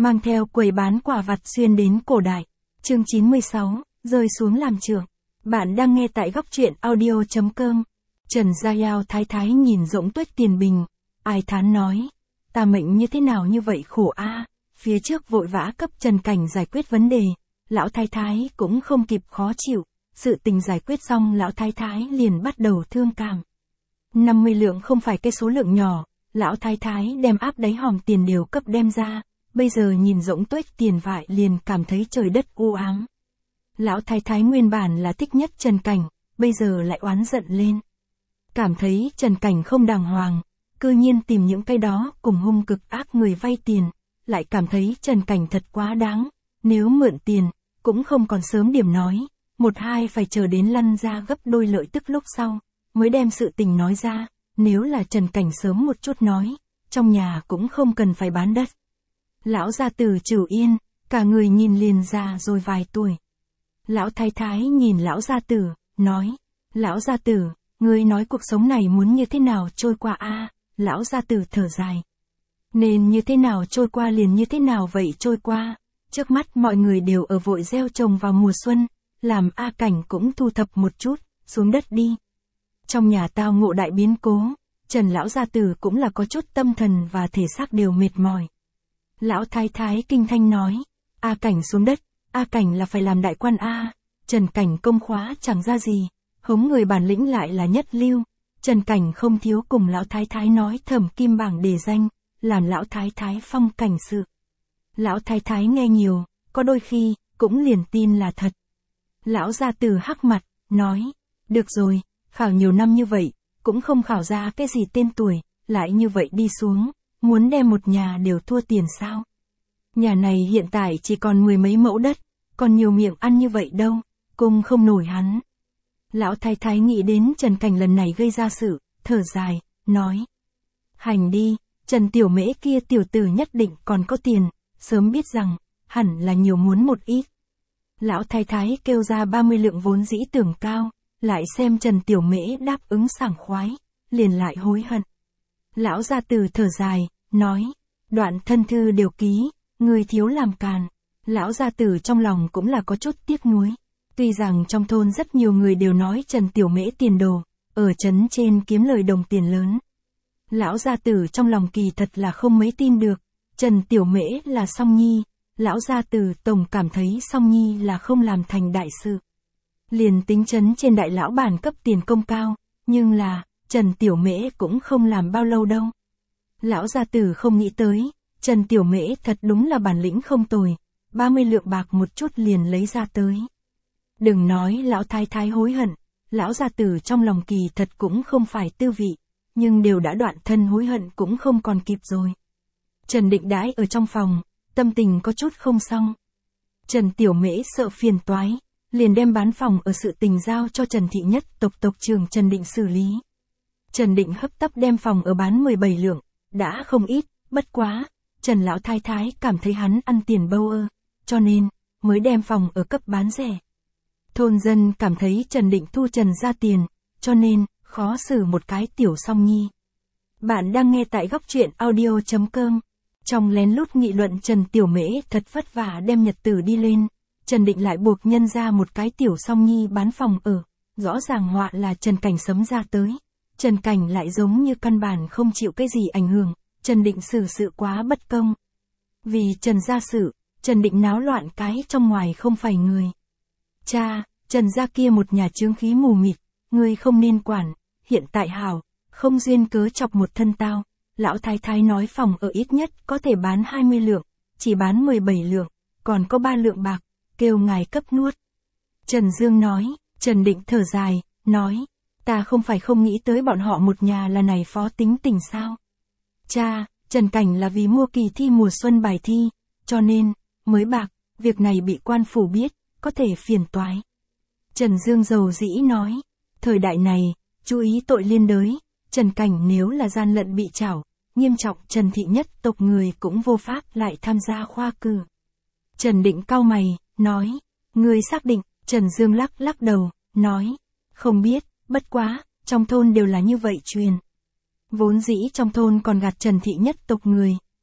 mang theo quầy bán quả vặt xuyên đến cổ đại. Chương 96, rơi xuống làm trưởng. Bạn đang nghe tại góc truyện audio.com. Trần Gia Yao thái thái nhìn Dỗng Tuếch Tiền Bình, ai thán nói, ta mệnh như thế nào như vậy khổ a. Phía trước vội vã cấp Trần Cảnh giải quyết vấn đề, lão thái thái cũng không kịp khó chịu, sự tình giải quyết xong lão thái thái liền bắt đầu thương cảm. 50 lượng không phải cái số lượng nhỏ, lão thái thái đem áp đáy hòm tiền đều cấp đem ra, bây giờ nhìn Dỗng Tuếch Tiền vại liền cảm thấy trời đất u ám. Lão thái thái nguyên bản là thích nhất Trần Cảnh, bây giờ lại oán giận lên. Cảm thấy Trần Cảnh không đàng hoàng, cư nhiên tìm những cái đó cùng hung cực ác người vay tiền, lại cảm thấy Trần Cảnh thật quá đáng, nếu mượn tiền, cũng không còn sớm điểm nói, một hai phải chờ đến lăn ra gấp đôi lợi tức lúc sau, mới đem sự tình nói ra, nếu là Trần Cảnh sớm một chút nói, trong nhà cũng không cần phải bán đất. Lão gia tử Trửu Yên, cả người nhìn liền già rồi vài tuổi. Lão thái thái nhìn lão gia tử, nói, lão gia tử, ngươi nói cuộc sống này muốn như thế nào trôi qua a? Lão gia tử thở dài. Nên như thế nào trôi qua liền như thế nào vậy trôi qua, trước mắt mọi người đều ở vội gieo trồng vào mùa xuân, làm A Cảnh cũng thu thập một chút, xuống đất đi. Trong nhà tao ngộ đại biến cố, Trần lão gia tử cũng là có chút tâm thần và thể xác đều mệt mỏi. Lão thái thái kinh thanh nói, A Cảnh xuống đất, A Cảnh là phải làm đại quan a. Trần Cảnh công khóa chẳng ra gì, hống người bản lĩnh lại là nhất lưu. Trần Cảnh không thiếu cùng lão thái thái nói thẩm kim bảng đề danh, làm lão thái thái phong cảnh sự. Lão thái thái nghe nhiều, có đôi khi, cũng liền tin là thật. Lão gia tử hắc mặt, nói, được rồi, khảo nhiều năm như vậy, cũng không khảo ra cái gì tên tuổi, lại như vậy đi xuống, muốn đem một nhà đều thua tiền sao? Nhà này hiện tại chỉ còn 10 mấy mẫu đất, còn nhiều miệng ăn như vậy đâu, cung không nổi hắn. Lão thái thái nghĩ đến Trần Cảnh lần này gây ra sự, thở dài, nói. Hành đi, Trần Tiểu Mễ kia tiểu tử nhất định còn có tiền, sớm biết rằng, hẳn là nhiều muốn một ít. Lão thái thái kêu ra 30 lượng vốn dĩ tưởng cao, lại xem Trần Tiểu Mễ đáp ứng sảng khoái, liền lại hối hận. Lão gia tử thở dài, nói, đoạn thân thư đều ký, người thiếu làm càn. Lão gia tử trong lòng cũng là có chút tiếc nuối. Tuy rằng trong thôn rất nhiều người đều nói Trần Tiểu Mễ tiền đồ, ở trấn trên kiếm lời đồng tiền lớn. Lão gia tử trong lòng kỳ thật là không mấy tin được, Trần Tiểu Mễ là Song Nhi, lão gia tử tổng cảm thấy Song Nhi là không làm thành đại sự. Liền tính trấn trên đại lão bản cấp tiền công cao, nhưng là, Trần Tiểu Mễ cũng không làm bao lâu đâu. Lão gia tử không nghĩ tới, Trần Tiểu Mễ thật đúng là bản lĩnh không tồi, 30 lượng bạc một chút liền lấy ra tới. Đừng nói lão thái thái hối hận, lão gia tử trong lòng kỳ thật cũng không phải tư vị, nhưng đều đã đoạn thân hối hận cũng không còn kịp rồi. Trần Định đãi ở trong phòng, tâm tình có chút không xong. Trần Tiểu Mễ sợ phiền toái, liền đem bán phòng ở sự tình giao cho Trần Thị Nhất tộc trưởng Trần Định xử lý. Trần Định hấp tấp đem phòng ở bán 17 lượng, đã không ít, bất quá, Trần lão thái thái cảm thấy hắn ăn tiền bâu ơ, cho nên, mới đem phòng ở cấp bán rẻ. Thôn dân cảm thấy Trần Định thu Trần ra tiền, cho nên, khó xử một cái tiểu Song Nhi. Bạn đang nghe tại góc truyện audio.com. Trong lén lút nghị luận Trần Tiểu Mễ thật vất vả đem nhật tử đi lên, Trần Định lại buộc nhân ra một cái tiểu Song Nhi bán phòng ở, rõ ràng họa là Trần Cảnh sấm ra tới. Trần Cảnh lại giống như căn bản không chịu cái gì ảnh hưởng, Trần Định xử sự quá bất công. Vì Trần gia sự, Trần Định náo loạn cái trong ngoài không phải người. Cha, Trần gia kia một nhà chướng khí mù mịt, ngươi không nên quản, hiện tại hảo, không duyên cớ chọc một thân tao. Lão thái thái nói phòng ở ít nhất có thể bán 20 lượng, chỉ bán 17 lượng, còn có 3 lượng bạc, kêu ngài cấp nuốt. Trần Dương nói, Trần Định thở dài, nói, ta không phải không nghĩ tới bọn họ một nhà là này phó tính tình sao. Cha, Trần Cảnh là vì mua kỳ thi mùa xuân bài thi, cho nên, mới bạc, việc này bị quan phủ biết, có thể phiền toái. Trần Dương dầu dĩ nói, thời đại này, chú ý tội liên đới, Trần Cảnh nếu là gian lận bị trảo, nghiêm trọng Trần Thị Nhất tộc người cũng vô pháp lại tham gia khoa cử. Trần Định cau mày, nói, ngươi xác định, Trần Dương lắc lắc đầu, nói, không biết, bất quá, trong thôn đều là như vậy truyền. Vốn dĩ trong thôn còn gạt Trần Thị Nhất tộc người,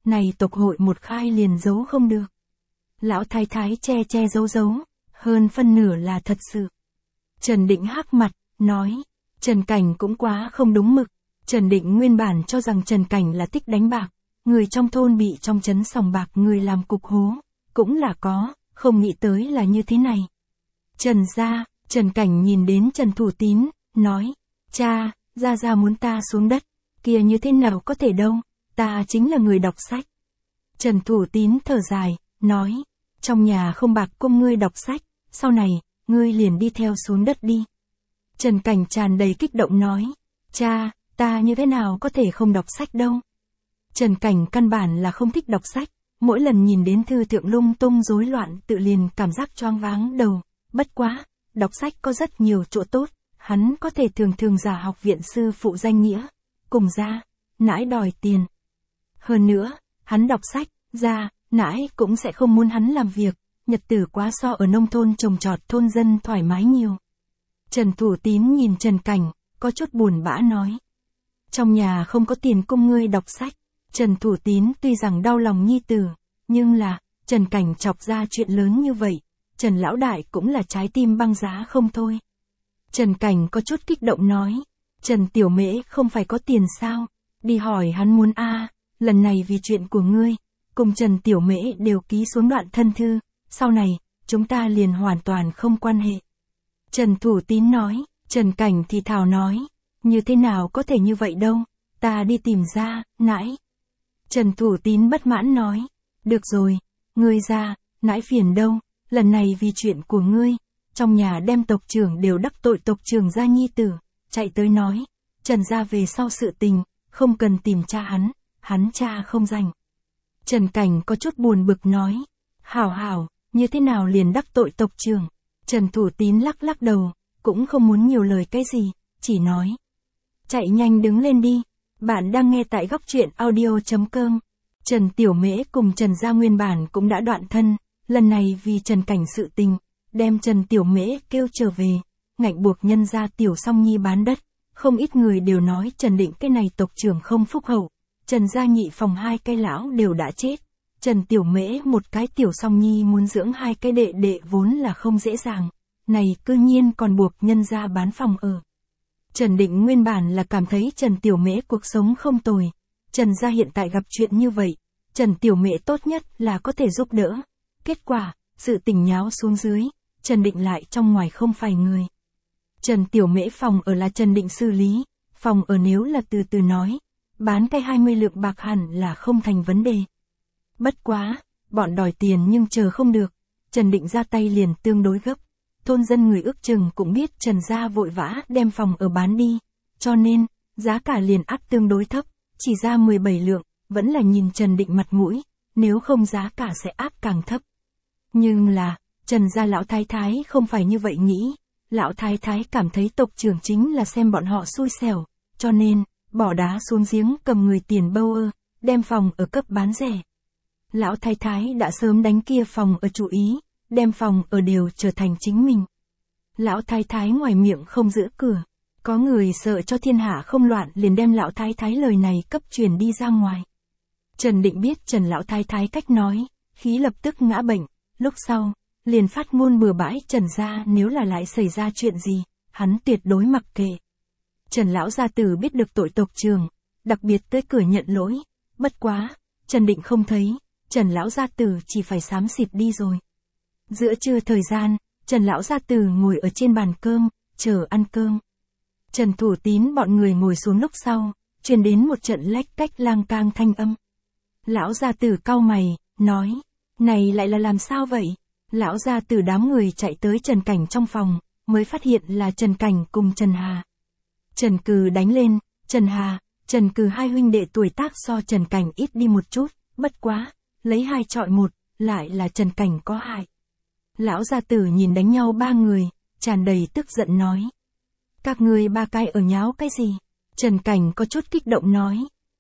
này tộc hội một khai liền giấu không được. Lão thái thái che che giấu giấu, hơn phân nửa là thật sự. Trần Định hắc mặt, nói, Trần Cảnh cũng quá không đúng mực. Trần Định nguyên bản cho rằng Trần Cảnh là thích đánh bạc, người trong thôn bị trong trấn sòng bạc người làm cục hố, cũng là có, không nghĩ tới là như thế này. Trần gia, Trần Cảnh nhìn đến Trần Thủ Tín, nói, cha, gia muốn ta xuống đất, kia như thế nào có thể đâu, ta chính là người đọc sách. Trần Thủ Tín thở dài, nói, trong nhà không bạc cung ngươi đọc sách, sau này, ngươi liền đi theo xuống đất đi. Trần Cảnh tràn đầy kích động nói, cha, ta như thế nào có thể không đọc sách đâu. Trần Cảnh căn bản là không thích đọc sách, mỗi lần nhìn đến thư thượng lung tung rối loạn tự liền cảm giác choáng váng đầu, bất quá, đọc sách có rất nhiều chỗ tốt, hắn có thể thường giả học viện sư phụ danh nghĩa, cùng ra, nãi đòi tiền. Hơn nữa, hắn đọc sách, ra, nãi cũng sẽ không muốn hắn làm việc, nhật tử quá so ở nông thôn trồng trọt thôn dân thoải mái nhiều. Trần Thủ Tín nhìn Trần Cảnh, có chút buồn bã nói. Trong nhà không có tiền cung ngươi đọc sách. Trần Thủ Tín tuy rằng đau lòng nhi tử, nhưng là, Trần Cảnh chọc ra chuyện lớn như vậy, Trần Lão Đại cũng là trái tim băng giá không thôi. Trần Cảnh có chút kích động nói, Trần Tiểu Mễ không phải có tiền sao, đi hỏi hắn muốn lần này vì chuyện của ngươi, cùng Trần Tiểu Mễ đều ký xuống đoạn thân thư, sau này, chúng ta liền hoàn toàn không quan hệ. Trần Thủ Tín nói, Trần Cảnh thì thào nói, như thế nào có thể như vậy đâu, ta đi tìm ra, nãi. Trần Thủ Tín bất mãn nói, được rồi, ngươi ra, nãi phiền đâu, lần này vì chuyện của ngươi, trong nhà đem tộc trưởng đều đắc tội tộc trưởng gia nhi tử, chạy tới nói, Trần gia về sau sự tình, không cần tìm cha hắn cha không rảnh. Trần Cảnh có chút buồn bực nói, hảo, như thế nào liền đắc tội tộc trưởng. Trần Thủ Tín lắc đầu, cũng không muốn nhiều lời cái gì, chỉ nói, chạy nhanh đứng lên đi. Bạn đang nghe tại góc truyện audio.com. Trần Tiểu Mễ cùng Trần gia nguyên bản cũng đã đoạn thân, lần này vì Trần Cảnh sự tình, đem Trần Tiểu Mễ kêu trở về, ngạnh buộc nhân gia Tiểu Song Nhi bán đất, không ít người đều nói Trần Định cái này tộc trưởng không phúc hậu, Trần gia nhị phòng 2 cái lão đều đã chết, Trần Tiểu Mễ một cái Tiểu Song Nhi muốn dưỡng 2 cái đệ vốn là không dễ dàng, này cư nhiên còn buộc nhân gia bán phòng ở. Trần Định nguyên bản là cảm thấy Trần Tiểu Mễ cuộc sống không tồi, Trần gia hiện tại gặp chuyện như vậy, Trần Tiểu Mễ tốt nhất là có thể giúp đỡ. Kết quả, sự tình nháo xuống dưới, Trần Định lại trong ngoài không phải người. Trần Tiểu Mễ phòng ở là Trần Định xử lý, phòng ở nếu là từ nói, bán cái 20 lượng bạc hẳn là không thành vấn đề. Bất quá, bọn đòi tiền nhưng chờ không được, Trần Định ra tay liền tương đối gấp. Thôn dân người ước chừng cũng biết Trần gia vội vã đem phòng ở bán đi, cho nên, giá cả liền áp tương đối thấp, chỉ ra 17 lượng, vẫn là nhìn Trần Định mặt mũi, nếu không giá cả sẽ áp càng thấp. Nhưng là, Trần gia lão thái thái không phải như vậy nghĩ, lão thái thái cảm thấy tộc trưởng chính là xem bọn họ xui xẻo, cho nên, bỏ đá xuống giếng cầm người tiền bâu đem phòng ở cấp bán rẻ. Lão thái thái đã sớm đánh kia phòng ở chủ ý, đem phòng ở đều trở thành chính mình. Lão thái thái ngoài miệng không giữ cửa, có người sợ cho thiên hạ không loạn liền đem lão thái thái lời này cấp truyền đi ra ngoài. Trần Định biết Trần lão thái thái cách nói, khí lập tức ngã bệnh, lúc sau, liền phát ngôn bừa bãi Trần gia nếu là lại xảy ra chuyện gì, hắn tuyệt đối mặc kệ. Trần lão gia tử biết được tội tộc trưởng, đặc biệt tới cửa nhận lỗi, bất quá, Trần Định không thấy, Trần lão gia tử chỉ phải xám xịt đi rồi. Giữa trưa thời gian, Trần lão gia tử ngồi ở trên bàn cơm, chờ ăn cơm. Trần Thủ Tín bọn người ngồi xuống lúc sau, truyền đến một trận lách cách lang cang thanh âm. Lão gia tử cau mày, nói, này lại là làm sao vậy? Lão gia tử đám người chạy tới Trần Cảnh trong phòng, mới phát hiện là Trần Cảnh cùng Trần Hà. Trần Cừ đánh lên, Trần Hà, Trần Cừ hai huynh đệ tuổi tác so Trần Cảnh ít đi một chút, bất quá, lấy 2 chọi 1, lại là Trần Cảnh có hại. Lão gia tử nhìn đánh nhau 3 người, tràn đầy tức giận nói. Các ngươi 3 cái ở nháo cái gì? Trần Cảnh có chút kích động nói.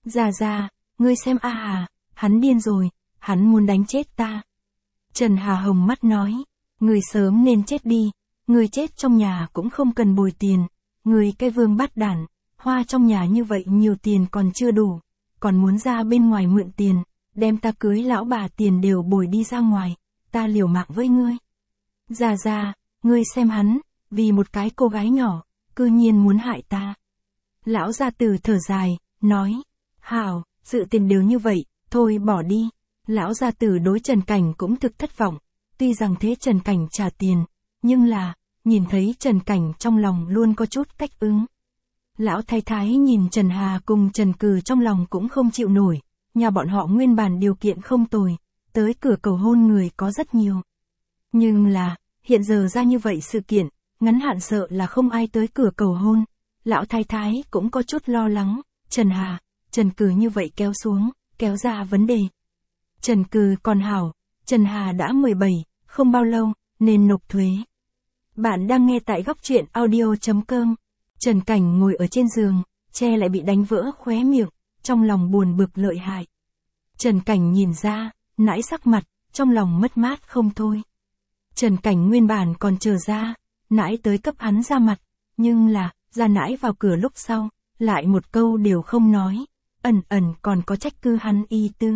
Ra, ngươi xem Hà, hắn điên rồi, hắn muốn đánh chết ta. Trần Hà hồng mắt nói. Ngươi sớm nên chết đi, ngươi chết trong nhà cũng không cần bồi tiền, ngươi cái vương bát đản, hoa trong nhà như vậy nhiều tiền còn chưa đủ, còn muốn ra bên ngoài mượn tiền, đem ta cưới lão bà tiền đều bồi đi ra ngoài, ta liều mạng với ngươi. Ra, ngươi xem hắn, vì một cái cô gái nhỏ, cư nhiên muốn hại ta. Lão gia tử thở dài, nói, hảo, sự tình đều như vậy, thôi bỏ đi. Lão gia tử đối Trần Cảnh cũng thực thất vọng, tuy rằng thế Trần Cảnh trả tiền, nhưng là, nhìn thấy Trần Cảnh trong lòng luôn có chút cách ứng. Lão thái thái nhìn Trần Hà cùng Trần Cừ trong lòng cũng không chịu nổi, nhà bọn họ nguyên bản điều kiện không tồi, tới cửa cầu hôn người có rất nhiều. Nhưng là, hiện giờ ra như vậy sự kiện, ngắn hạn sợ là không ai tới cửa cầu hôn. Lão thái thái cũng có chút lo lắng, Trần Hà, Trần Cừ như vậy kéo xuống, kéo ra vấn đề. Trần Cừ còn hảo, Trần Hà đã 17, không bao lâu, nên nộp thuế. Bạn đang nghe tại góc truyện audio.com. Trần Cảnh ngồi ở trên giường, che lại bị đánh vỡ khóe miệng, trong lòng buồn bực lợi hại. Trần Cảnh nhìn ra, nãi sắc mặt, trong lòng mất mát không thôi. Trần Cảnh nguyên bản còn chờ ra, nãi tới cấp hắn ra mặt, nhưng là, ra nãi vào cửa lúc sau, lại một câu đều không nói, ẩn còn có trách cứ hắn y tư.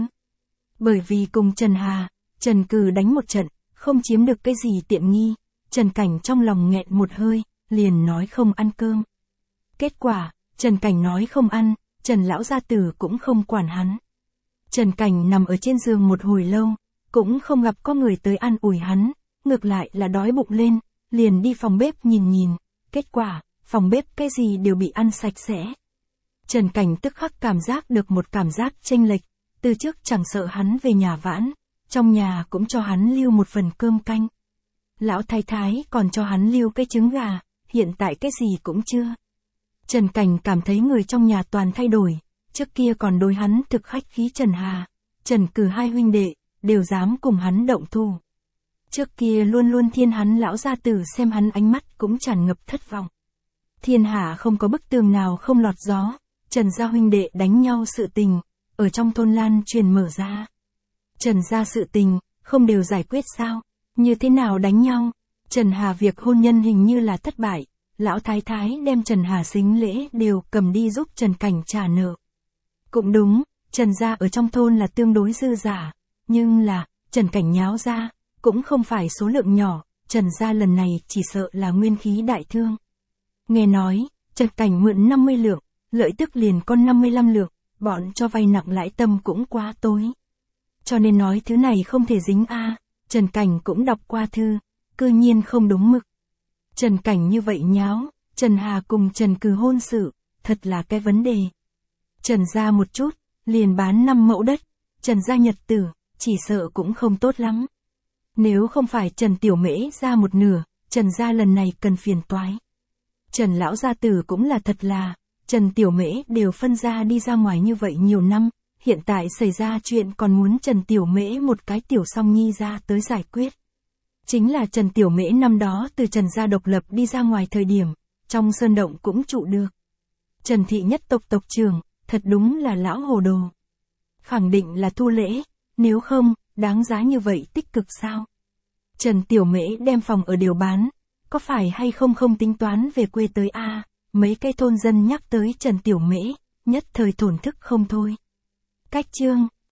Bởi vì cùng Trần Hà, Trần Cừ đánh một trận, không chiếm được cái gì tiện nghi, Trần Cảnh trong lòng nghẹn một hơi, liền nói không ăn cơm. Kết quả, Trần Cảnh nói không ăn, Trần lão gia tử cũng không quản hắn. Trần Cảnh nằm ở trên giường một hồi lâu, cũng không gặp có người tới ăn ủi hắn, ngược lại là đói bụng lên, liền đi phòng bếp nhìn, kết quả, phòng bếp cái gì đều bị ăn sạch sẽ. Trần Cảnh tức khắc cảm giác được một cảm giác chênh lệch, từ trước chẳng sợ hắn về nhà vãn, trong nhà cũng cho hắn lưu một phần cơm canh. Lão thái thái còn cho hắn lưu cái trứng gà, hiện tại cái gì cũng chưa. Trần Cảnh cảm thấy người trong nhà toàn thay đổi, trước kia còn đối hắn thực khách khí. Trần Hà, Trần Cừ hai huynh đệ, đều dám cùng hắn động thủ. Trước kia luôn luôn thiên hắn lão gia tử xem hắn ánh mắt cũng tràn ngập thất vọng. Thiên hạ không có bức tường nào không lọt gió, Trần gia huynh đệ đánh nhau sự tình, ở trong thôn lan truyền mở ra. Trần gia sự tình, không đều giải quyết sao, như thế nào đánh nhau? Trần Hà việc hôn nhân hình như là thất bại, lão thái thái đem Trần Hà sính lễ đều cầm đi giúp Trần Cảnh trả nợ. Cũng đúng, Trần gia ở trong thôn là tương đối dư giả, nhưng là, Trần Cảnh nháo ra, cũng không phải số lượng nhỏ, Trần gia lần này chỉ sợ là nguyên khí đại thương. Nghe nói, Trần Cảnh mượn 50 lượng, lợi tức liền con 55 lượng, bọn cho vay nặng lãi tâm cũng quá tối. Cho nên nói thứ này không thể dính a. Trần Cảnh cũng đọc qua thư, cư nhiên không đúng mực. Trần Cảnh như vậy nháo, Trần Hà cùng Trần Cừ hôn sự, thật là cái vấn đề. Trần gia một chút, liền bán 5 mẫu đất, Trần gia nhật tử, chỉ sợ cũng không tốt lắm. Nếu không phải Trần Tiểu Mễ ra một nửa, Trần gia lần này cần phiền toái. Trần lão gia tử cũng là thật là, Trần Tiểu Mễ đều phân ra đi ra ngoài như vậy nhiều năm, hiện tại xảy ra chuyện còn muốn Trần Tiểu Mễ một cái tiểu song nhi ra tới giải quyết. Chính là Trần Tiểu Mễ năm đó từ Trần gia độc lập đi ra ngoài thời điểm, trong sơn động cũng trụ được. Trần thị nhất tộc tộc trưởng, thật đúng là lão hồ đồ. Khẳng định là thu lễ, nếu không, đáng giá như vậy tích cực sao? Trần Tiểu Mễ đem phòng ở đều bán, có phải hay không không tính toán về quê tới a? Mấy cái thôn dân nhắc tới Trần Tiểu Mễ, nhất thời thổn thức không thôi. Cách chương